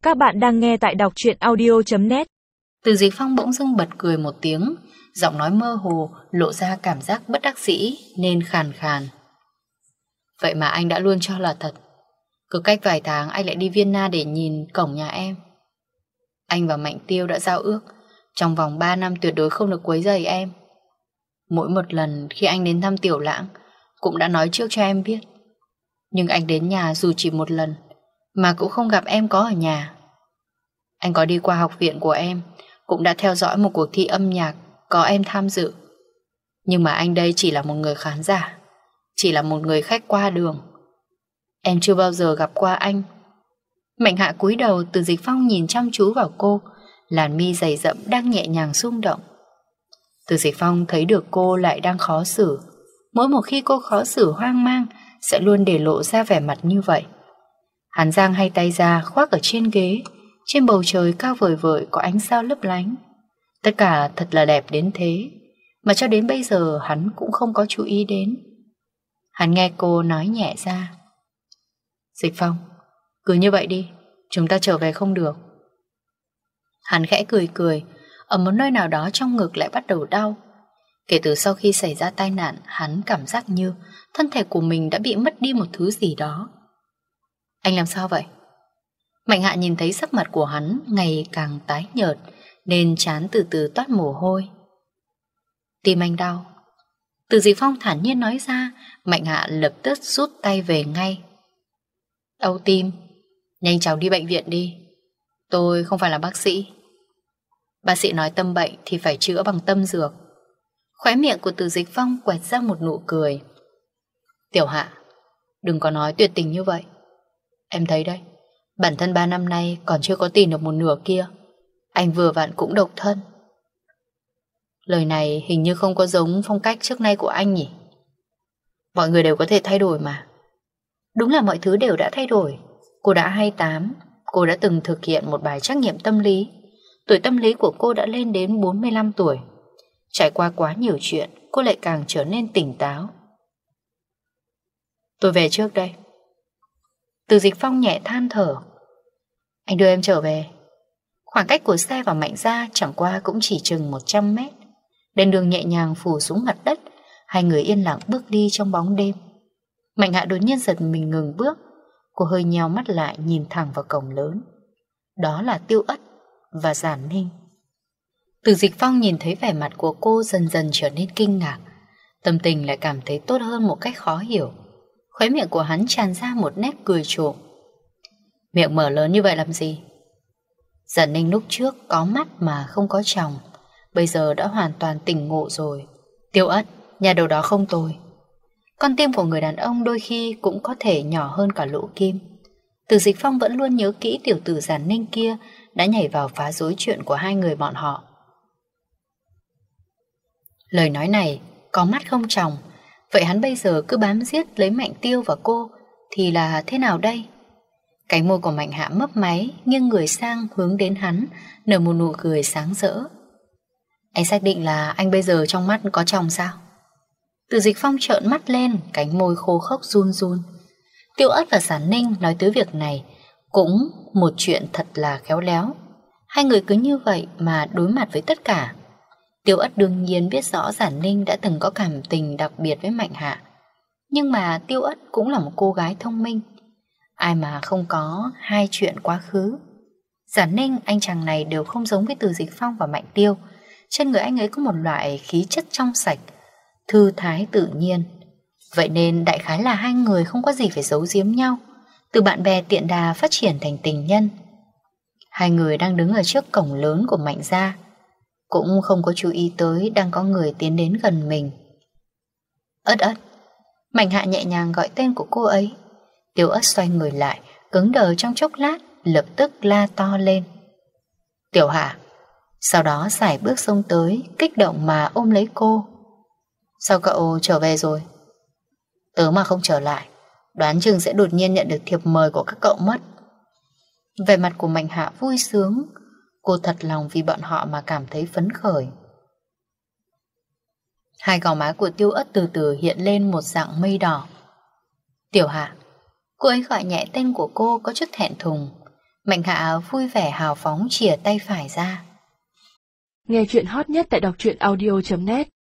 Các bạn đang nghe tại đọc truyện audio.net. Từ Dịch Phong bỗng dưng bật cười một tiếng, giọng nói mơ hồ lộ ra cảm giác bất đắc dĩ nên khàn khàn. Vậy mà anh đã luôn cho là thật. Cứ cách vài tháng anh lại đi Vienna để nhìn cổng nhà em. Anh và Mạnh Tiêu đã giao ước trong vòng 3 năm tuyệt đối không được quấy rầy em. Mỗi một lần khi anh đến thăm Tiểu Lãng cũng đã nói trước cho em biết. Nhưng anh đến nhà dù chỉ một lần mà cũng không gặp em có ở nhà. Anh có đi qua học viện của em, cũng đã theo dõi một cuộc thi âm nhạc có em tham dự. Nhưng mà anh đây chỉ là một người khán giả, chỉ là một người khách qua đường. Em chưa bao giờ gặp qua anh. Mạnh Hạ cúi đầu. Từ Dịch Phong nhìn chăm chú vào cô, làn mi dày rậm đang nhẹ nhàng rung động. Từ Dịch Phong thấy được cô lại đang khó xử. Mỗi một khi cô khó xử hoang mang sẽ luôn để lộ ra vẻ mặt như vậy. Hắn giang hai tay ra khoác ở trên ghế. Trên bầu trời cao vời vợi có ánh sao lấp lánh. Tất cả thật là đẹp đến thế, mà cho đến bây giờ hắn cũng không có chú ý đến. Hắn nghe cô nói nhẹ ra: Dịch Phong, cứ như vậy đi, chúng ta trở về không được. Hắn khẽ cười cười. Ở một nơi nào đó trong ngực lại bắt đầu đau. Kể từ sau khi xảy ra tai nạn, hắn cảm giác như thân thể của mình đã bị mất đi một thứ gì đó. Anh làm sao vậy? Mạnh Hạ nhìn thấy sắc mặt của hắn ngày càng tái nhợt nên trán từ từ toát mồ hôi. Tim anh đau. Từ Dịch Phong thản nhiên nói ra. Mạnh Hạ lập tức rút tay về ngay. Đau tim? Nhanh chóng đi bệnh viện đi. Tôi không phải là bác sĩ. Bác sĩ nói tâm bệnh thì phải chữa bằng tâm dược. Khóe miệng của Từ Dịch Phong quẹt ra một nụ cười. Tiểu Hạ, đừng có nói tuyệt tình như vậy. Em thấy đấy, bản thân 3 năm nay còn chưa có tìm được một nửa kia. Anh vừa vặn cũng độc thân. Lời này hình như không có giống phong cách trước nay của anh nhỉ? Mọi người đều có thể thay đổi mà. Đúng là mọi thứ đều đã thay đổi. Cô đã 28. Cô đã từng thực hiện một bài trắc nghiệm tâm lý. Tuổi tâm lý của cô đã lên đến 45 tuổi. Trải qua quá nhiều chuyện, cô lại càng trở nên tỉnh táo. Tôi về trước đây. Từ Dịch Phong nhẹ than thở. Anh đưa em trở về. Khoảng cách của xe và Mạnh gia chẳng qua cũng chỉ chừng 100 mét. Đèn đường nhẹ nhàng phủ xuống mặt đất. Hai người yên lặng bước đi trong bóng đêm. Mạnh Hạ đột nhiên giật mình ngừng bước. Cô hơi nheo mắt lại nhìn thẳng vào cổng lớn. Đó là Tiêu Ất và Giản Ninh. Từ Dịch Phong nhìn thấy vẻ mặt của cô dần dần trở nên kinh ngạc. Tâm tình lại cảm thấy tốt hơn một cách khó hiểu. Khóe miệng của hắn tràn ra một nét cười trộm. Miệng mở lớn như vậy làm gì? Giản Ninh lúc trước có mắt mà không có tròng, bây giờ đã hoàn toàn tỉnh ngộ rồi. Tiêu Ất, nhà đầu đó không tồi. Con tim của người đàn ông đôi khi cũng có thể nhỏ hơn cả lỗ kim. Từ Dịch Phong vẫn luôn nhớ kỹ tiểu tử Giản Ninh kia đã nhảy vào phá rối chuyện của hai người bọn họ. Lời nói này có mắt không tròng. Vậy hắn bây giờ cứ bám giết lấy Mạnh Tiêu và cô thì là thế nào đây? Cánh môi của Mạnh Hạ mấp máy, nghiêng người sang hướng đến hắn, nở một nụ cười sáng rỡ. Anh xác định là anh bây giờ trong mắt có chồng sao? Từ Dịch Phong trợn mắt lên, cánh môi khô khốc run run. Tiêu Ất và Giản Ninh nói tới việc này cũng một chuyện thật là khéo léo. Hai người cứ như vậy mà đối mặt với tất cả. Tiêu Ất đương nhiên biết rõ Giản Ninh đã từng có cảm tình đặc biệt với Mạnh Hạ. Nhưng mà Tiêu Ất cũng là một cô gái thông minh. Ai mà không có hai chuyện quá khứ. Giản Ninh, anh chàng này đều không giống với Từ Dịch Phong và Mạnh Tiêu. Trên người anh ấy có một loại khí chất trong sạch, thư thái tự nhiên. Vậy nên đại khái là hai người không có gì phải giấu giếm nhau. Từ bạn bè tiện đà phát triển thành tình nhân. Hai người đang đứng ở trước cổng lớn của Mạnh gia, cũng không có chú ý tới đang có người tiến đến gần mình. Ất Ất. Mạnh Hạ nhẹ nhàng gọi tên của cô ấy. Tiêu Ất xoay người lại, cứng đờ trong chốc lát, lập tức la to lên. Tiểu Hạ. Sau đó sải bước xông tới, kích động mà ôm lấy cô. Sao cậu trở về rồi? Tớ mà không trở lại, đoán chừng sẽ đột nhiên nhận được thiệp mời của các cậu mất. Vẻ mặt của Mạnh Hạ vui sướng. Cô thật lòng vì bọn họ mà cảm thấy phấn khởi. Hai gò má của Tiêu Ất từ từ hiện lên một dạng mây đỏ. Tiểu Hạ. Cô ấy gọi nhẹ tên của cô có chút thẹn thùng. Mạnh Hạ vui vẻ hào phóng chìa tay phải ra. Nghe chuyện hot nhất tại đọc truyện audio.net